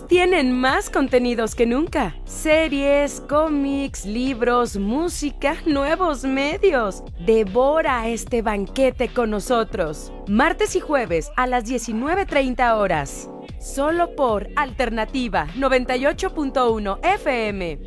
tienen más contenidos que nunca. Series, cómics, libros, música, nuevos medios. Devora este banquete con nosotros. Martes y jueves a las 19:30 horas. Solo por Alternativa 98.1 FM.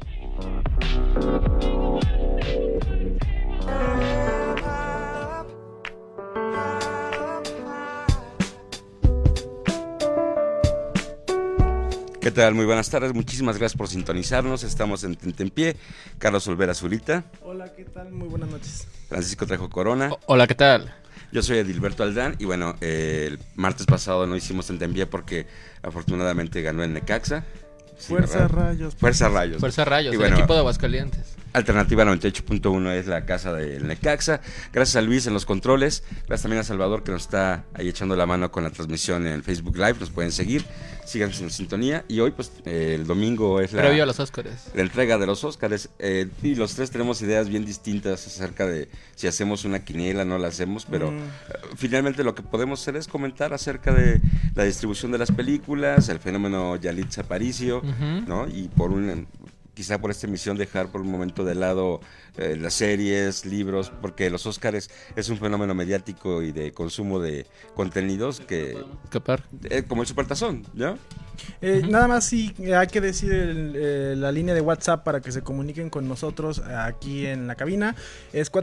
¿Qué tal? Muy buenas tardes, muchísimas gracias por sintonizarnos. Estamos en Tentempié, Carlos Olvera Zurita. Hola, ¿qué tal? Muy buenas noches. Francisco Trejo Corona. Hola, ¿qué tal? Yo soy Edilberto Aldán y bueno, el martes pasado no hicimos Tentempié porque afortunadamente ganó el Necaxa. Sí, Fuerza Rayos. Fuerza Rayos. Fuerza Rayos, Y el bueno, equipo de Aguascalientes. Alternativa 98.1 es la casa del Necaxa. Gracias a Luis en los controles. Gracias también a Salvador que nos está ahí echando la mano con la transmisión en Facebook Live. Nos pueden seguir. Síganos en sintonía. Y hoy, pues, el domingo es Previo a los Óscares. la entrega de los Óscares. Y los tres tenemos ideas bien distintas acerca de si hacemos una quiniela, no la hacemos. Pero finalmente lo que podemos hacer es comentar acerca de la distribución de las películas, el fenómeno Yalitza Aparicio, ¿no? Y quizá por esta emisión dejar por un momento de lado las series, libros, porque los Óscares es un fenómeno mediático y de consumo de contenidos que como el Supertazón, ¿no? Nada más sí, hay que decir la línea de WhatsApp para que se comuniquen con nosotros aquí en la cabina. Es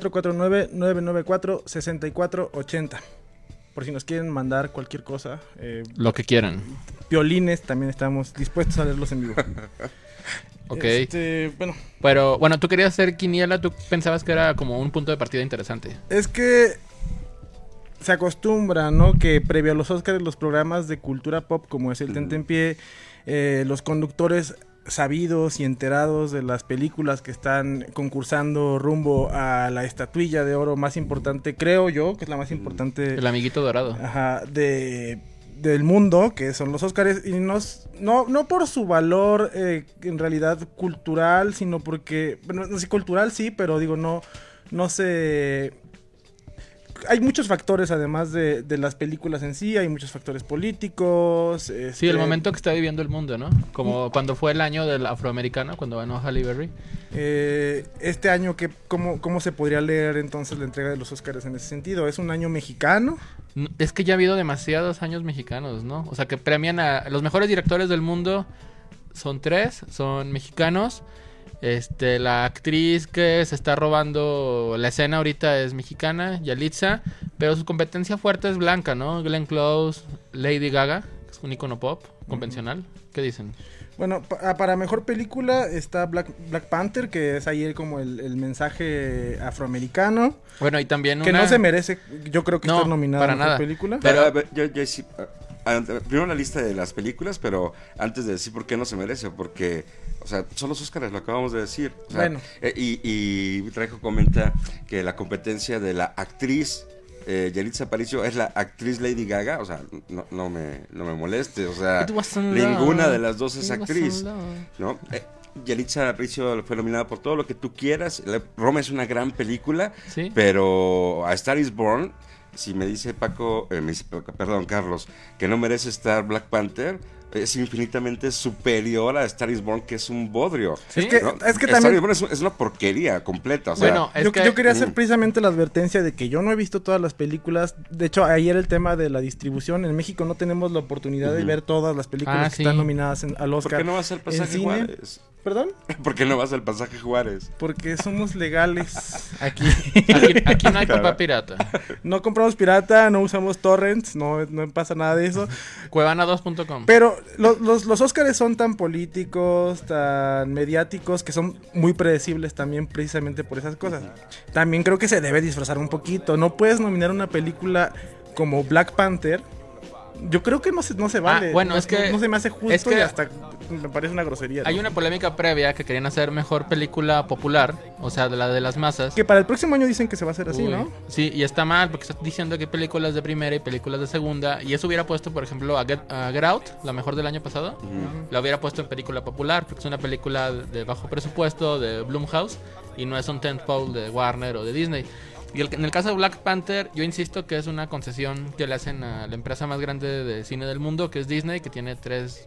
449-994-6480. Por si nos quieren mandar cualquier cosa. Lo que quieran. Violines, también estamos dispuestos a leerlos en vivo. Ok. Bueno. Pero, bueno, tú querías hacer quiniela, tú pensabas que era como un punto de partida interesante. Es que se acostumbra, ¿no? Que previo a los Óscares, los programas de cultura pop, como es el Tentempié, los conductores sabidos y enterados de las películas que están concursando rumbo a la estatuilla de oro más importante, creo yo, que es la más importante. El amiguito dorado. Ajá, del mundo, que son los Óscares, y no por su valor en realidad cultural, sino porque, bueno, no sé, cultural sí, pero digo, no sé. Hay muchos factores además de las películas en sí, hay muchos factores políticos. Sí, el momento que está viviendo el mundo, ¿no? Como cuando fue el año del afroamericano, cuando ganó Halle Berry. Este año, ¿cómo se podría leer entonces la entrega de los Óscares en ese sentido? ¿Es un año mexicano? Es que ya ha habido demasiados años mexicanos, ¿no? O sea, que premian a los mejores directores del mundo. Son 3, son mexicanos. La actriz que se está robando la escena ahorita es mexicana, Yalitza, pero su competencia fuerte es blanca, ¿no? Glenn Close, Lady Gaga, que es un icono pop convencional. ¿Qué dicen? Bueno, para mejor película está Black Panther, que es ahí como el mensaje afroamericano. Bueno, y también que no se merece, yo creo que estar nominada para a mejor nada. Película. Pero yo sí, primero la lista de las películas, pero antes de decir por qué no se merece, porque, o sea, son los Óscares, lo acabamos de decir. O sea, bueno. Y Trejo comenta que la competencia de la actriz Yalitza Aparicio es la actriz Lady Gaga, o sea, no me moleste, o sea, ninguna de las dos es actriz, ¿no? Yalitza Aparicio fue nominada por todo lo que tú quieras. Roma es una gran película, ¿sí? Pero A Star is Born, si me dice Carlos, que no merece estar Black Panther, es infinitamente superior a Star is Born, que es un bodrio. ¿Sí? ¿No? Es que Star también is Born es una porquería completa. O sea, bueno, yo quería hacer precisamente la advertencia de que yo no he visto todas las películas. De hecho, ayer el tema de la distribución. En México no tenemos la oportunidad de ver todas las películas que están nominadas al Oscar. ¿Por qué no vas al Pasaje Juárez? ¿Perdón? ¿Por qué no vas al Pasaje Juárez? Porque somos legales aquí. Aquí no hay papá pirata. No compramos pirata, no usamos torrents, no pasa nada de eso. Cuevana2.com. Pero los Óscares son tan políticos, tan mediáticos, que son muy predecibles también precisamente por esas cosas. También creo que se debe disfrazar un poquito. No puedes nominar una película como Black Panther. Yo creo que no se vale. Bueno, no, es que no se me hace justo, y hasta me parece una grosería, ¿no? Hay una polémica previa que querían hacer mejor película popular, o sea, de la de las masas. Que para el próximo año dicen que se va a hacer así, ¿no? Sí, y está mal porque está diciendo que hay películas de primera y películas de segunda, y eso hubiera puesto, por ejemplo, a Get Out, la mejor del año pasado, la hubiera puesto en película popular, porque es una película de bajo presupuesto de Blumhouse y no es un tentpole de Warner o de Disney. Y en el caso de Black Panther, yo insisto que es una concesión que le hacen a la empresa más grande de cine del mundo, que es Disney, que tiene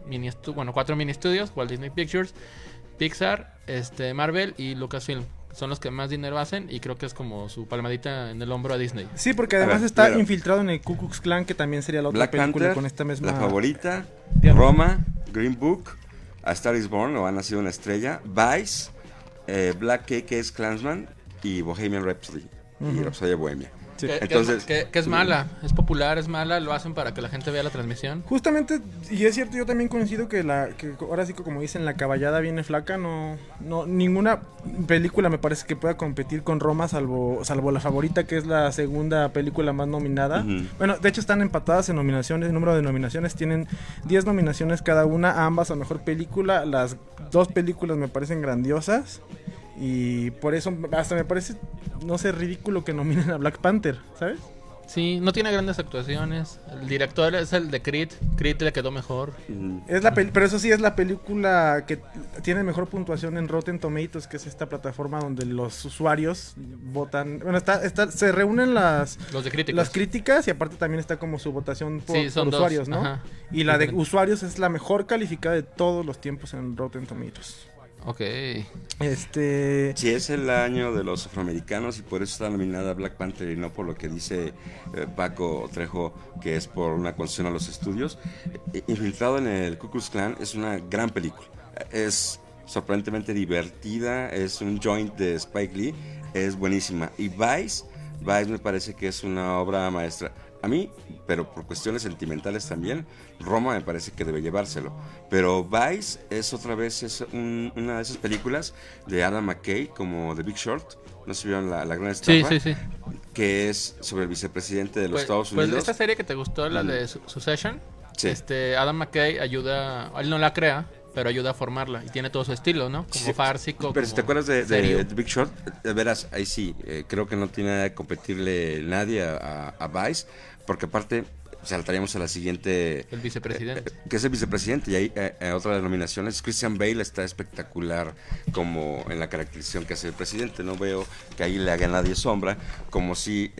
4 mini estudios, Walt Disney Pictures, Pixar, Marvel y Lucasfilm. Son los que más dinero hacen y creo que es como su palmadita en el hombro a Disney. Sí, porque además está infiltrado en el Ku Klux Klan, que también sería la otra Black película Panther, con esta misma... La Favorita, Digamos. Roma, Green Book, A Star is Born, o Ha Nacido una Estrella, Vice, Black KK's Klansman y Bohemian Rhapsody. Y Rhapsody Bohemia. Sí. Entonces, que es mala, es popular, es mala, lo hacen para que la gente vea la transmisión. Justamente, y es cierto, yo también coincido que ahora sí que como dicen, la caballada viene flaca, no ninguna película me parece que pueda competir con Roma, salvo La Favorita, que es la segunda película más nominada. Bueno, de hecho están empatadas en nominaciones, el número de nominaciones, tienen 10 nominaciones cada una, ambas a mejor película. Las dos películas me parecen grandiosas. Y por eso hasta me parece, no sé, ridículo que nominen a Black Panther, ¿sabes? Sí, no tiene grandes actuaciones. El director es el de Creed. Creed le quedó mejor. Pero eso sí, es la película que tiene mejor puntuación en Rotten Tomatoes, que es esta plataforma donde los usuarios votan. Bueno, se reúnen las críticas y aparte también está como su votación por usuarios, ¿no? Ajá. Y la de usuarios es la mejor calificada de todos los tiempos en Rotten Tomatoes. Ok. Sí, es el año de los afroamericanos y por eso está nominada Black Panther y no por lo que dice Paco Trejo, que es por una concesión a los estudios. Infiltrado en el Ku Klux Klan es una gran película. Es sorprendentemente divertida, es un joint de Spike Lee, es buenísima. Y Vice me parece que es una obra maestra. A mí, pero por cuestiones sentimentales también, Roma me parece que debe llevárselo. Pero Vice es otra vez una de esas películas de Adam McKay, como The Big Short. ¿No se vieron la gran estafa? Sí. Que es sobre el vicepresidente de los Estados Unidos. Pues esta serie que te gustó, la de Succession, sí. Adam McKay ayuda, él no la crea, pero ayuda a formarla y tiene todo su estilo, ¿no? Como sí, fársico. Pero si te acuerdas de The Big Short, de veras, ahí sí, creo que no tiene nada de competirle nadie a Vice, porque aparte saltaríamos a la siguiente. El vicepresidente. Que es el vicepresidente, y ahí otra denominación es Christian Bale, está espectacular como en la caracterización que hace el presidente. No veo que ahí le haga nadie sombra, como si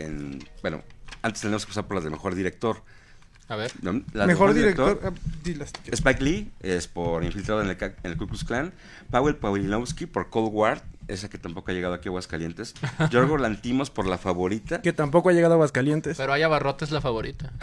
antes tenemos que pasar por las de mejor director. A ver. Mejor director. Spike Lee es por Infiltrado en el Ku Klux Klan. Powell Pawlowski por Cold War, esa que tampoco ha llegado aquí a Aguascalientes. Yorgos Lanthimos por La Favorita, que tampoco ha llegado a Aguascalientes. Pero hay Abarrotes La Favorita.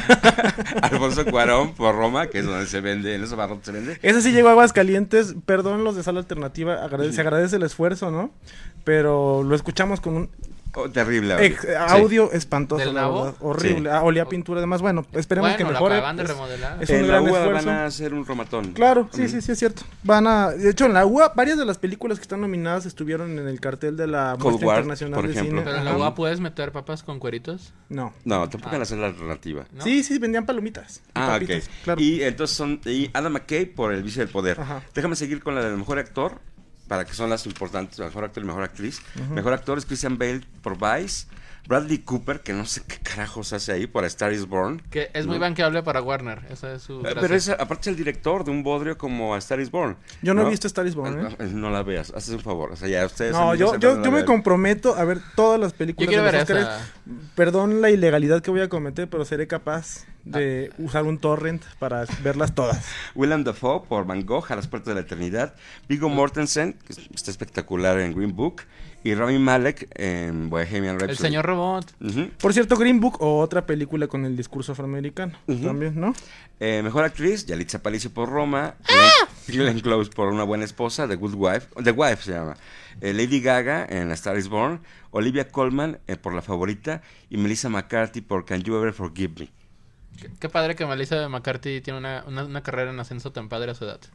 Alfonso Cuarón por Roma, que es donde se vende, en esos abarrotes se vende. Esa sí llegó a Aguascalientes, perdón los de Sala Alternativa, se agradece el esfuerzo, ¿no? Pero lo escuchamos con un terrible audio espantoso, la verdad, horrible. Sí. Olía pintura, además, esperemos que mejore. La acaban de remodelar. Es un gran esfuerzo. Van a hacer un romatón. Claro, sí, es cierto. De hecho, en la UA varias de las películas que están nominadas estuvieron en el cartel de la Muestra Internacional de Cine. Pero en la UA puedes meter papas con cueritos. No, tampoco en la alternativa. ¿No? Sí, vendían palomitas. Ok. Claro. Y entonces y Adam McKay por El Vicio del Poder. Ajá. Déjame seguir con la del mejor actor, para que son las importantes, mejor actor y mejor actriz. Mejor actor es Christian Bale por Vice, Bradley Cooper, que no sé qué carajos hace ahí, por A Star is Born. Que es muy banqueable para Warner, esa es su gracia. Pero aparte es el director de un bodrio como A Star is Born. Yo no he visto A Star is Born, No la veas, haces un favor. O sea, ya ustedes... No, yo me comprometo a ver todas las películas de los Oscars. Perdón la ilegalidad que voy a cometer, pero seré capaz de usar un torrent para verlas todas. Willem Dafoe por Van Gogh, A las puertas de la eternidad. Viggo Mortensen, que está espectacular en Green Book. Y Rami Malek en Bohemian Rhapsody. El señor robot. Por cierto, Green Book, otra película con el discurso afroamericano. También, ¿no? Mejor actriz, Yalitza Aparicio por Roma. Glenn Close por Una buena esposa. The Wife se llama. Lady Gaga en A Star is Born. Olivia Colman por La Favorita. Y Melissa McCarthy por Can You Ever Forgive Me. Qué padre que Melissa McCarthy tiene una carrera en ascenso tan padre a su edad.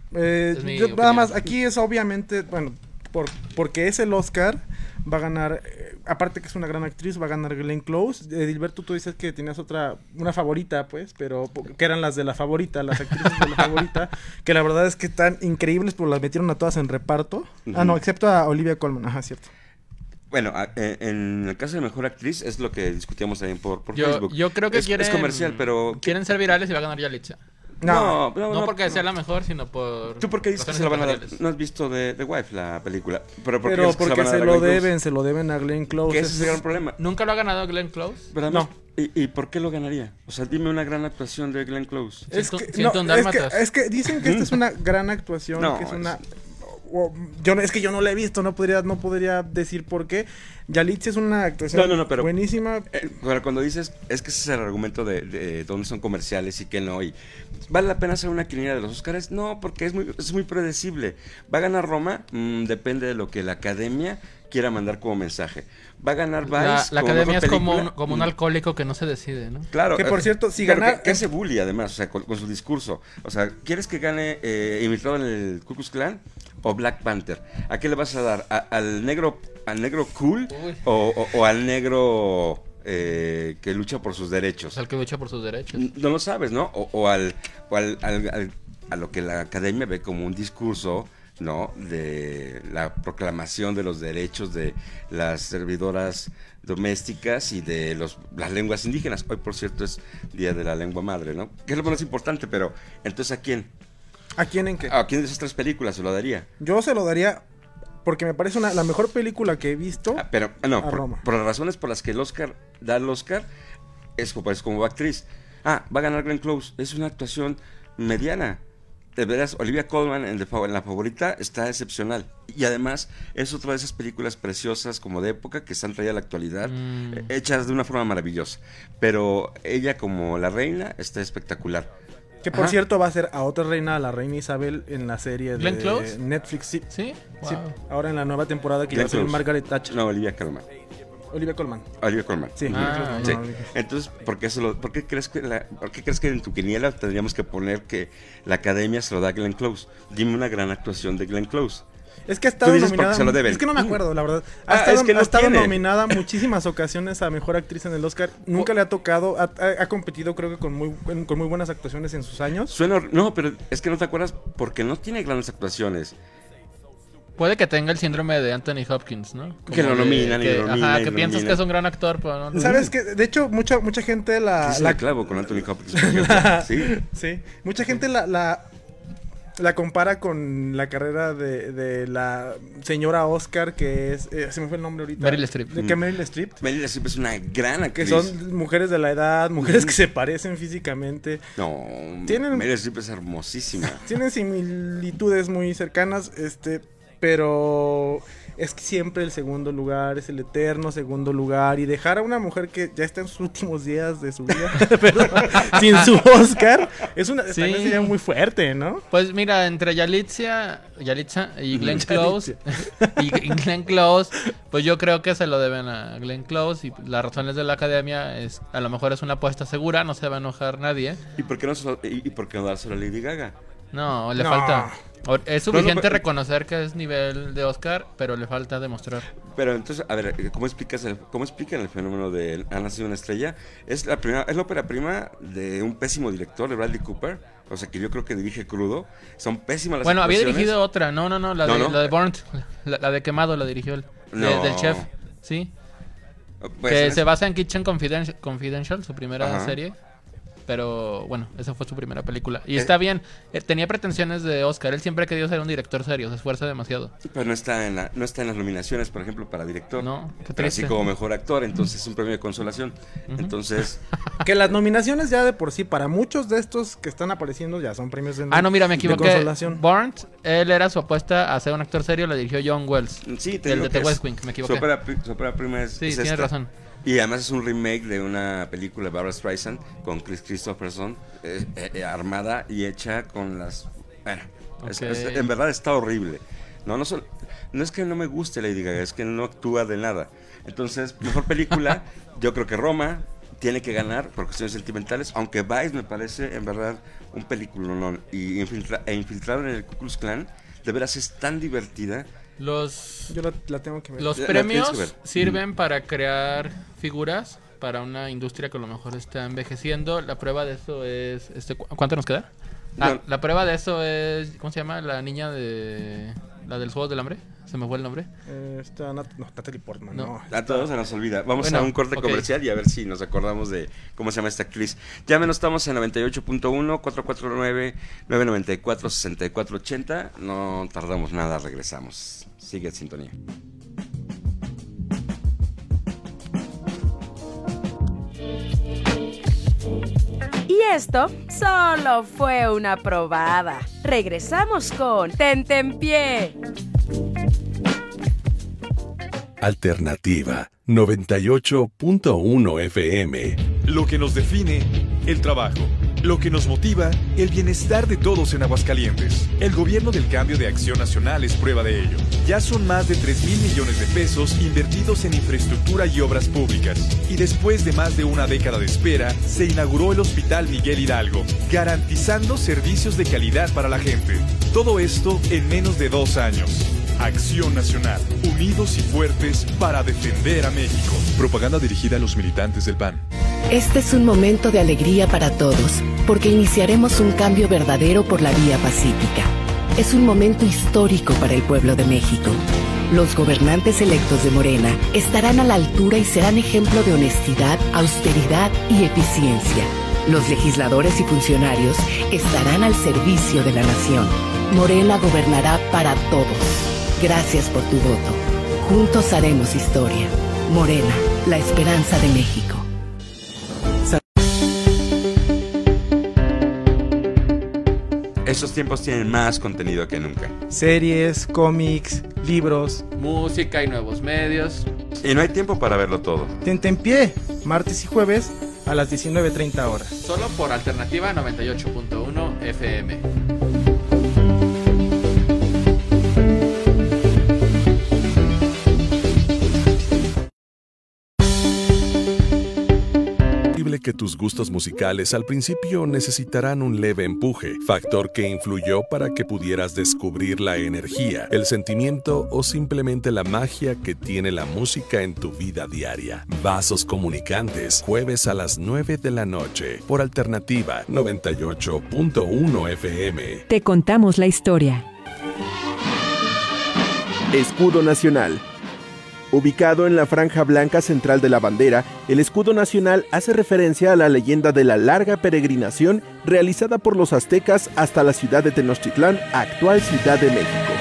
Nada más, aquí es obviamente, porque es el Oscar, va a ganar, aparte que es una gran actriz, va a ganar Glenn Close. Dilberto, tú dices que tenías una favorita, pues, pero que eran las de La Favorita, las actrices de La Favorita, que la verdad es que están increíbles, pero las metieron a todas en reparto. No, excepto a Olivia Colman, cierto. Bueno, en el caso de mejor actriz es lo que discutíamos también por Facebook. Yo creo que es comercial, pero quieren ser virales y va a ganar Yalitza. No porque sea la mejor, sino por... ¿Tú por qué dices que se la van a dar? ¿No has visto The Wife, la película? Pero porque se lo deben a Glenn Close. Que ese es el gran problema. ¿Nunca lo ha ganado Glenn Close? No. ¿Y por qué lo ganaría? O sea, dime una gran actuación de Glenn Close. Es que dicen que esta es una gran actuación, que es una... yo no la he visto, no podría decir por qué. Yalitza es una actuación pero, buenísima. Pero cuando dices, es que ese es el argumento de dónde son comerciales y que no, y ¿vale la pena hacer una quiniela de los Oscars? No, porque es muy predecible. ¿Va a ganar Roma? Depende de lo que la academia quiera mandar como mensaje. ¿Va a ganar Vice? La academia es como un alcohólico que no se decide, ¿no? Claro. Que por cierto, si gana... Que hace bully además, o sea, con su discurso. O sea, ¿quieres que gane Infiltrado en el Ku Klux Klan o Black Panther? ¿A qué le vas a dar? ¿Al negro cool o al negro que lucha por sus derechos? Al que lucha por sus derechos. No lo sabes, ¿no? A lo que la academia ve como un discurso, ¿no? De la proclamación de los derechos de las servidoras domésticas y de las lenguas indígenas. Hoy, por cierto, es Día de la Lengua Madre, ¿no? Que es lo más importante, pero entonces ¿a quién? ¿A quién en qué? ¿A quién de esas tres películas se lo daría? Yo se lo daría porque me parece la mejor película que he visto. Pero no, Roma. Por las razones por las que el Oscar da el Oscar, es como actriz. Va a ganar Glenn Close. Es una actuación mediana. De veras, Olivia Colman en La Favorita está excepcional. Y además es otra de esas películas preciosas como de época que están traídas a la actualidad, hechas de una forma maravillosa. Pero ella como la reina está espectacular. Que por cierto va a ser a otra reina, la reina Isabel, en la serie de Close? Netflix. Sí. ¿Sí? Wow. Sí. Ahora en la nueva temporada que va a ser Margaret Thatcher. No, Olivia Colman. Sí. Sí. Entonces, ¿por qué crees que en tu quiniela tendríamos que poner que la academia se lo da a Glenn Close? Dime una gran actuación de Glenn Close. Es que ha estado nominada. Es que no me acuerdo, la verdad. Ha estado nominada muchísimas ocasiones a mejor actriz en el Oscar. Nunca le ha tocado. Ha competido, creo que con muy buenas actuaciones en sus años. No, pero es que no te acuerdas porque no tiene grandes actuaciones. Puede que tenga el síndrome de Anthony Hopkins, ¿no? Como que lo nominan que piensas que es un gran actor, pero no. ¿Sabes qué? De hecho, mucha gente la clavo con Anthony Hopkins. Sí. Mucha gente la compara con la carrera de la señora Oscar, que es... se me fue el nombre ahorita. Meryl Streep. Meryl Streep. Meryl Streep es una gran actriz. Que son mujeres de la edad, mujeres que se parecen físicamente. No, Meryl Streep es hermosísima. Tienen similitudes muy cercanas, pero es que siempre el segundo lugar es el eterno segundo lugar, y dejar a una mujer que ya está en sus últimos días de su vida sin su Oscar también sería muy fuerte, ¿no? Pues mira, entre Yalitza y Glenn Close y Glenn Close, pues yo creo que se lo deben a Glenn Close, y las razones de la academia es, a lo mejor es una apuesta segura, no se va a enojar nadie. ¿Y por qué no dárselo a Lady Gaga? No, le falta. Es suficiente reconocer que es nivel de Oscar, pero le falta demostrar. Pero entonces, a ver, ¿cómo explican el fenómeno de Ha nacido una estrella? Es la ópera prima de un pésimo director, de Bradley Cooper. O sea, que yo creo que dirige crudo. Son pésimas las Bueno, había actuaciones. dirigido otra. No, la de Burnt. La de Quemado la dirigió él. Del chef. Sí. Pues que se basa en Kitchen Confidential, su primera serie. Pero bueno, esa fue su primera película. Y está bien, tenía pretensiones de Oscar. Él siempre ha querido ser un director serio, se esfuerza demasiado. Pero no está en las nominaciones, por ejemplo, para director. No, qué pero así como mejor actor, entonces es un premio de consolación. Entonces... que las nominaciones ya de por sí, para muchos de estos que están apareciendo, ya son premios de mira, me equivoqué. De consolación. Burnt, él era su apuesta a ser un actor serio, la dirigió John Wells. Sí, el de The West Wing, me equivoqué. Su ópera prima es tienes esta. Razón. Y además es un remake de una película de Barbra Streisand con Chris Christopherson, armada y hecha con las... Bueno, en verdad está horrible. No es que no me guste Lady Gaga, es que no actúa de nada. Entonces, mejor película, yo creo que Roma tiene que ganar por cuestiones sentimentales, aunque Vice me parece en verdad un peliculón. Y Infiltrado en el Ku Klux Klan, de veras es tan divertida. Yo la tengo que ver. Los premios sirven para crear figuras para una industria que a lo mejor está envejeciendo. La prueba de eso es... ¿Cuánto nos queda? La prueba de eso es... ¿Cómo se llama? La niña de La del Juegos del Hambre. Se me fue el nombre. Natalie Portman. No. A todos se nos olvida. Vamos a un corte comercial y a ver si nos acordamos de cómo se llama esta actriz. Llámenos, estamos en 98.1, 449-994-6480. No tardamos nada, regresamos. Sigue en sintonía. Y esto solo fue una probada. Regresamos con Tentempié. Alternativa 98.1 FM. Lo que nos define, el trabajo. Lo que nos motiva, el bienestar de todos en Aguascalientes. El Gobierno del Cambio de Acción Nacional es prueba de ello. Ya son más de 3,000 millones de pesos invertidos en infraestructura y obras públicas. Y después de más de una década de espera, se inauguró el Hospital Miguel Hidalgo, garantizando servicios de calidad para la gente. Todo esto en menos de 2 años. Acción Nacional, unidos y fuertes para defender a México. Propaganda dirigida a los militantes del PAN. Este es un momento de alegría para todos, porque iniciaremos un cambio verdadero por la vía pacífica. Es un momento histórico para el pueblo de México. Los gobernantes electos de Morena estarán a la altura y serán ejemplo de honestidad, austeridad y eficiencia. Los legisladores y funcionarios estarán al servicio de la nación. Morena gobernará para todos. Gracias por tu voto. Juntos haremos historia. Morena, la esperanza de México. Estos tiempos tienen más contenido que nunca. Series, cómics, libros, música y nuevos medios. Y no hay tiempo para verlo todo. Tentempié, martes y jueves a las 19:30 horas. Solo por Alternativa 98.1 FM. Que tus gustos musicales al principio necesitarán un leve empuje, factor que influyó para que pudieras descubrir la energía, el sentimiento o simplemente la magia que tiene la música en tu vida diaria. Vasos Comunicantes, jueves a las 9 de la noche, por Alternativa 98.1 FM. Te contamos la historia. Escudo Nacional. Ubicado en la franja blanca central de la bandera, el escudo nacional hace referencia a la leyenda de la larga peregrinación realizada por los aztecas hasta la ciudad de Tenochtitlán, actual Ciudad de México.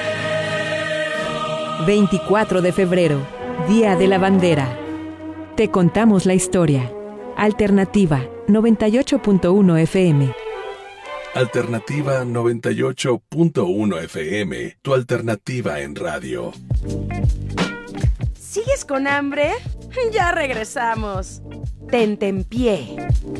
24 de febrero, Día de la Bandera. Te contamos la historia. Alternativa 98.1 FM. Alternativa 98.1 FM, tu alternativa en radio. ¿Sigues con hambre? Ya regresamos. Tentempié.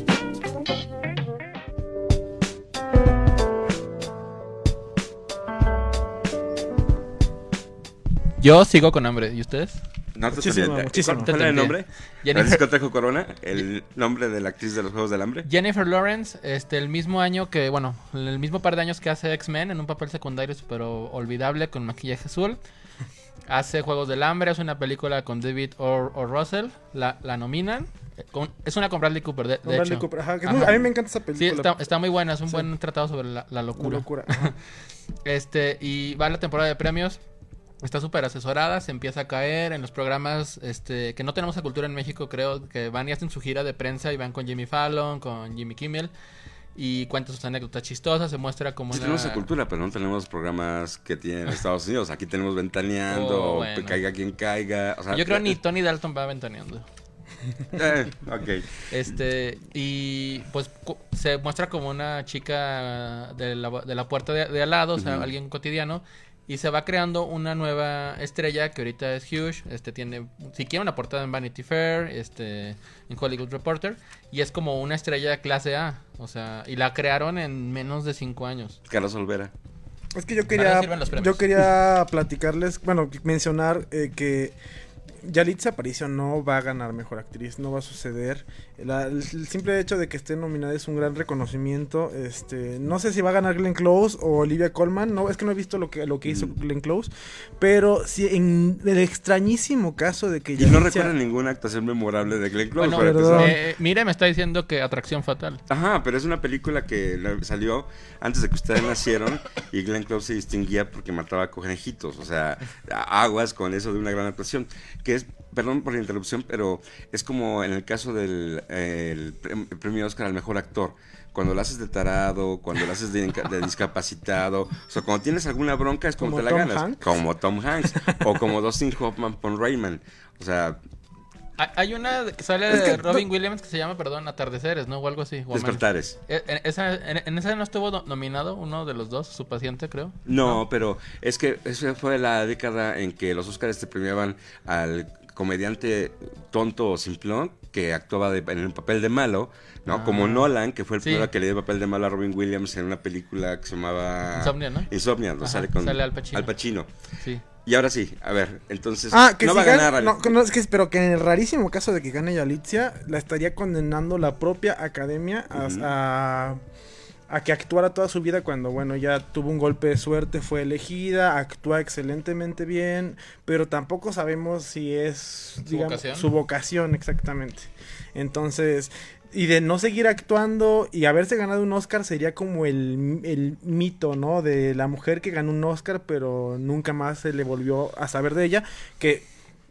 Yo sigo con hambre. ¿Y ustedes? Muchísimo. ¿Cuál era el nombre? Francisco Trejo Corona, el nombre de la actriz de los Juegos del Hambre. Jennifer Lawrence, el mismo año que, bueno, el mismo par de años que hace X-Men en un papel secundario pero olvidable con maquillaje azul. Hace Juegos del Hambre, hace una película con David O. Russell, la nominan. Es una con Bradley Cooper, de hecho. Cooper, ajá, a mí me encanta esa película. Sí, está muy buena, es un buen tratado sobre la locura. Y va a la temporada de premios. Está súper asesorada, se empieza a caer en los programas que no tenemos a cultura en México, creo, que van y hacen su gira de prensa y van con Jimmy Fallon, con Jimmy Kimmel y cuentan sus anécdotas chistosas, se muestra como tenemos a cultura, pero no tenemos programas que tienen Estados Unidos. Aquí tenemos Ventaneando, bueno. Caiga quien caiga. O sea, yo creo que ni Tony Dalton va Ventaneando. Ok. Y pues se muestra como una chica de la puerta de al lado, o sea, alguien cotidiano. Y se va creando una nueva estrella que ahorita es huge. Tiene siquiera una portada en Vanity Fair, en Hollywood Reporter. Y es como una estrella clase A. O sea, y la crearon en menos de 5 años. Carlos Olvera. Es que yo quería platicarles, mencionar que Yalitza Aparicio no va a ganar mejor actriz, no va a suceder. El simple hecho de que esté nominada es un gran reconocimiento. No sé si va a ganar Glenn Close o Olivia Colman, no, es que no he visto lo que hizo Glenn Close, pero si en el extrañísimo caso de que Yalitza... Y no recuerdo ninguna actuación memorable de Glenn Close. Bueno, mire, me está diciendo que Atracción Fatal. Ajá, pero es una película que salió antes de que ustedes nacieron y Glenn Close se distinguía porque mataba conejitos, o sea, aguas con eso de una gran actuación, que es, perdón por la interrupción, pero es como en el caso del el premio Oscar al mejor actor, cuando lo haces de tarado, cuando lo haces de discapacitado, o sea, cuando tienes alguna bronca es como te la ganas, Hanks. Como Tom Hanks, o como Dustin Hoffman con Rayman, o sea... Hay una que sale de Robin Williams que se llama, Atardeceres, ¿no? O algo así. Despertares. ¿En esa no estuvo nominado uno de los dos, su paciente, creo? No, pero es que esa fue la década en que los Oscars te premiaban al comediante tonto o simplón que actuaba en el papel de malo, ¿no? Como Nolan, que fue el primero que le dio el papel de malo a Robin Williams en una película que se llamaba... Insomnia, ¿no? Insomnia, donde sale Al Pacino. Sí. Y ahora sí, a ver, entonces que no si va a ganar. No, pero que en el rarísimo caso de que gane Yalitza, la estaría condenando la propia academia a que actuara toda su vida cuando, bueno, ya tuvo un golpe de suerte, fue elegida, actúa excelentemente bien, pero tampoco sabemos si es, digamos, su vocación exactamente. Entonces... Y de no seguir actuando y haberse ganado un Oscar sería como el mito, ¿no? De la mujer que ganó un Oscar pero nunca más se le volvió a saber de ella, que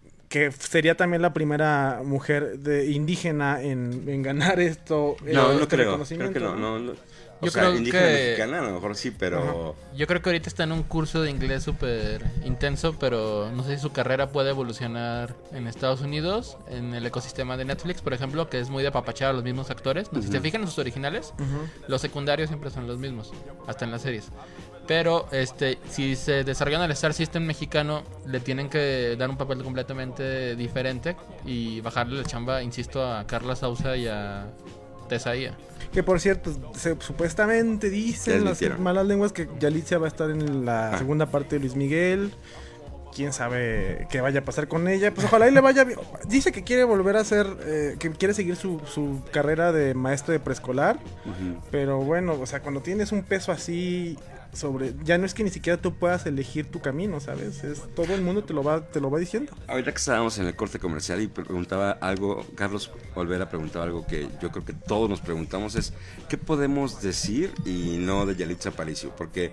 sería también la primera mujer indígena en ganar esto. No creo que no. Yo creo indígena mexicana, a lo mejor sí, pero... Yo creo que ahorita está en un curso de inglés súper intenso, pero no sé si su carrera puede evolucionar en Estados Unidos, en el ecosistema de Netflix, por ejemplo, que es muy de apapachar a los mismos actores. Si se fijan en sus originales, los secundarios siempre son los mismos, hasta en las series. Pero si se desarrollan al Star System mexicano, le tienen que dar un papel completamente diferente y bajarle la chamba, insisto, a Carla Sousa y a Tesaía. Que por cierto, supuestamente dicen las malas lenguas que Yalitza va a estar en la segunda parte de Luis Miguel. Quién sabe qué vaya a pasar con ella. Pues ojalá y le vaya bien. Dice que quiere volver a hacer, que quiere seguir su carrera de maestro de preescolar. Pero bueno, o sea, cuando tienes un peso así ya no es que ni siquiera tú puedas elegir tu camino, ¿sabes? Todo el mundo te lo va diciendo. Ahorita que estábamos en el corte comercial y preguntaba algo, Carlos Olvera preguntaba algo que yo creo que todos nos preguntamos, es ¿qué podemos decir y no de Yalitza Aparicio? Porque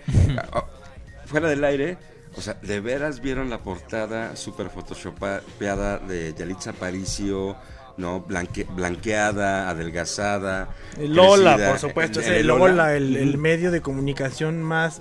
fuera del aire, o sea, ¿de veras vieron la portada súper photoshopeada de Yalitza Aparicio? ¿No? Blanqueada, adelgazada. El Lola, por supuesto, es el Lola, el medio de comunicación más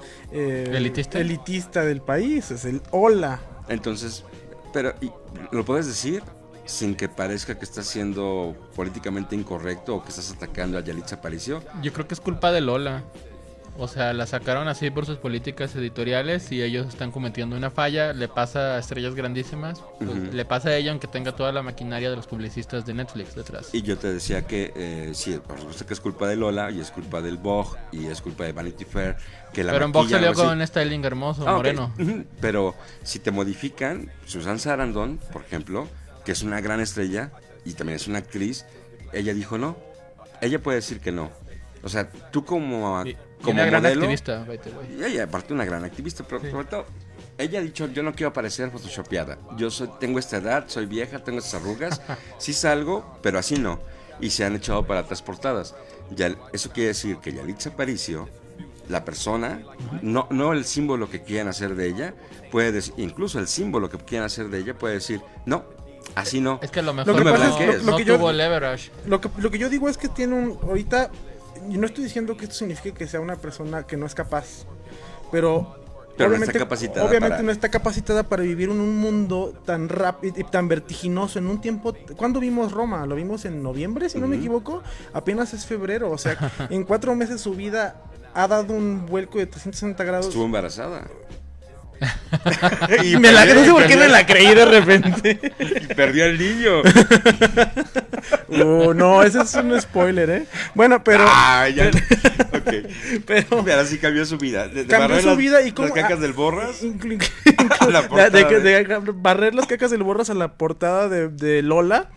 elitista del país, es el Hola. Entonces, pero ¿lo puedes decir sin que parezca que estás siendo políticamente incorrecto o que estás atacando a Yalitza Aparicio? Yo creo que es culpa de Lola. O sea, la sacaron así por sus políticas editoriales y ellos están cometiendo una falla. Le pasa a estrellas grandísimas, pues, le pasa a ella aunque tenga toda la maquinaria de los publicistas de Netflix detrás. Y yo te decía que sí, por supuesto que es culpa de Lola y es culpa del Vogue y es culpa de Vanity Fair. Pero en Vogue salió con un styling hermoso, moreno. Okay. Pero si te modifican, Susan Sarandon, por ejemplo, que es una gran estrella y también es una actriz, ella dijo no. Ella puede decir que no. O sea, tú como una gran modelo, activista, ella aparte una gran activista, pero sobre todo ella ha dicho, yo no quiero parecer photoshopeada, tengo esta edad, soy vieja, tengo estas arrugas, sí salgo, pero así no, y se han echado para atrás portadas. Eso quiere decir que Yalitza Aparicio, la persona, no el símbolo que quieran hacer de ella, puede decir, incluso el símbolo que quieran hacer de ella puede decir, no, así no. Es que a lo mejor no tuvo leverage. Lo que yo digo es que tiene ahorita, y no estoy diciendo que esto signifique que sea una persona que no es capaz, pero obviamente, no está capacitada obviamente no está capacitada para vivir en un mundo tan rápido y tan vertiginoso en un tiempo. ¿Cuándo vimos Roma? Lo vimos en noviembre, si no me equivoco. Apenas es febrero, o sea, en 4 meses su vida ha dado un vuelco de 360 grados. Estuvo embarazada. Y no sé por qué me la creí de repente. Y perdió al niño. No, ese es un spoiler, ¿eh? Bueno, pero... Ya. Ok. Pero... Ahora sí cambió su vida. Cambió su vida y como... Las cacas del Borras. De barrer las cacas del Borras a la portada de Lola.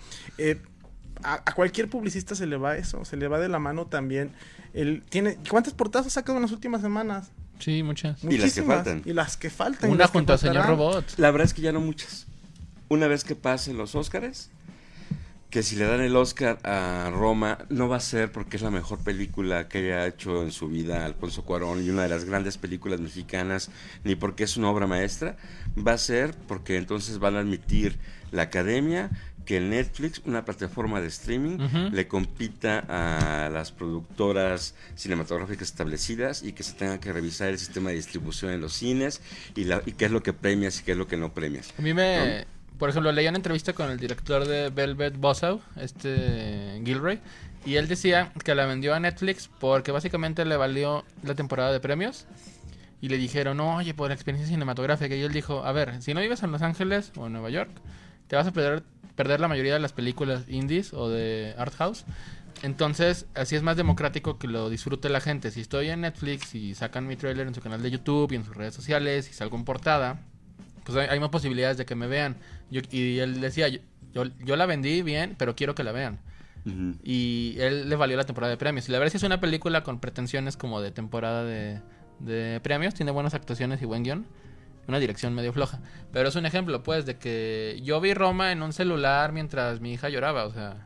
A cualquier publicista se le va eso. Se le va de la mano también. ¿Cuántas portadas ha sacado en las últimas semanas? Sí, muchas. Muchísimas. Y las que faltan. Una junto al señor Robot. La verdad es que ya no muchas. Una vez que pasen los Óscares, que si le dan el Óscar a Roma, no va a ser porque es la mejor película que haya hecho en su vida Alfonso Cuarón y una de las grandes películas mexicanas, ni porque es una obra maestra, va a ser porque entonces van a admitir la Academia que Netflix, una plataforma de streaming, le compita a las productoras cinematográficas establecidas y que se tenga que revisar el sistema de distribución en los cines y qué es lo que premias y qué es lo que no premias. A mí por ejemplo, leí una entrevista con el director de Velvet Buzzsaw, Gilroy, y él decía que la vendió a Netflix porque básicamente le valió la temporada de premios y le dijeron, oye, por experiencia cinematográfica, y él dijo, a ver, si no vives en Los Ángeles o en Nueva York, te vas a perder la mayoría de las películas indies o de art house. Entonces, así es más democrático que lo disfrute la gente. Si estoy en Netflix y sacan mi trailer en su canal de YouTube y en sus redes sociales y salgo en portada, pues hay más posibilidades de que me vean. Y él decía, yo la vendí bien, pero quiero que la vean. Y él le valió la temporada de premios. Y la verdad es que es una película con pretensiones como de temporada de premios. Tiene buenas actuaciones y buen guión. Una dirección medio floja. Pero es un ejemplo, pues, de que yo vi Roma en un celular mientras mi hija lloraba, o sea...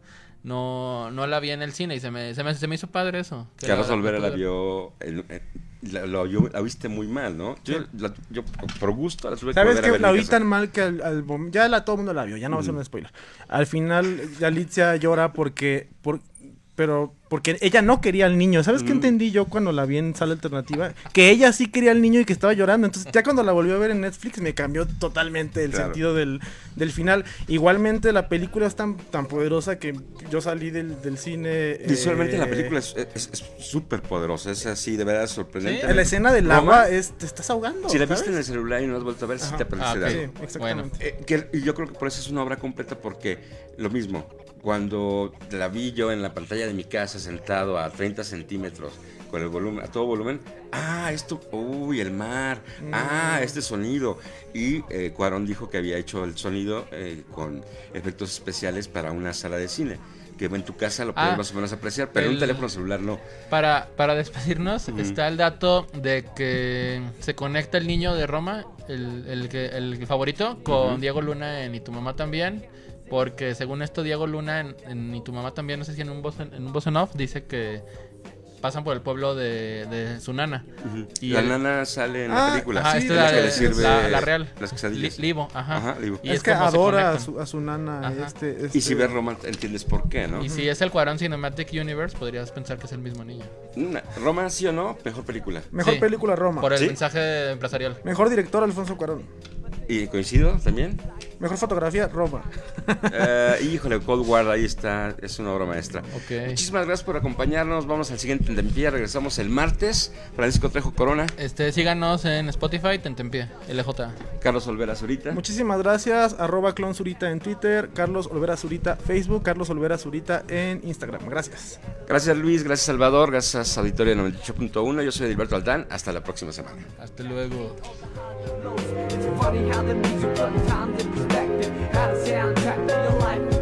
No la vi en el cine y se me hizo padre eso. Carlos Olvera la vio... La viste muy mal, ¿no? Sí. Yo por gusto la tuve que ¿Sabes volver a qué? ver La en vi casa. tan mal que todo el mundo la vio. Ya no va a ser un spoiler. Al final, Alicia llora porque ella no quería al niño. ¿Sabes qué entendí yo cuando la vi en sala alternativa? Que ella sí quería al niño y que estaba llorando. Entonces ya cuando la volví a ver en Netflix me cambió totalmente el sentido del final. Igualmente la película es tan poderosa que yo salí del cine... Visualmente la película es súper poderosa. Es así, de verdad sorprendente. ¿Sí? La escena del agua te estás ahogando. Si la ¿sabes? viste en el celular y no has vuelto a ver, sí te aparece de algo. Sí, exactamente. Bueno. Y yo creo que por eso es una obra completa porque lo mismo... Cuando la vi yo en la pantalla de mi casa sentado a 30 centímetros con el volumen, a todo volumen, esto, el mar, este sonido. Y Cuarón dijo que había hecho el sonido con efectos especiales para una sala de cine, que en tu casa lo puedes más o menos apreciar, pero en un teléfono celular no. Para despedirnos, está el dato de que se conecta el niño de Roma, el favorito, con Diego Luna en Y tu mamá también. Porque según esto, Diego Luna en Y tu mamá también, no sé si en un voz en off, dice que pasan por el pueblo de su nana. Y la nana sale en la película. Ajá, sí, esta que le sirve la real. Las quesadillas. Livo. Livo. Y es que adora a su nana. Y si ves Roma, entiendes por qué, ¿no? Y si es el Cuarón Cinematic Universe, podrías pensar que es el mismo niño. Roma, sí o no, mejor película. Mejor película Roma. Por el mensaje empresarial. Mejor director Alfonso Cuarón. ¿Y coincido también? Mejor fotografía, Roma. Híjole, Cold War, ahí está, es una obra maestra. Muchísimas gracias por acompañarnos. Vamos al siguiente Tentempié, regresamos el martes. Francisco Trejo Corona. Síganos en Spotify, Tentempié, LJ. Carlos Olvera Zurita. Muchísimas gracias, @clonzurita en Twitter, Carlos Olvera Zurita Facebook, Carlos Olvera Zurita en Instagram. Gracias. Gracias Luis, gracias Salvador, gracias Auditorio 98.1. Yo soy Edilberto Aldán, hasta la próxima semana. Hasta luego. It's funny how the music runs times in perspective. How the soundtrack to your life.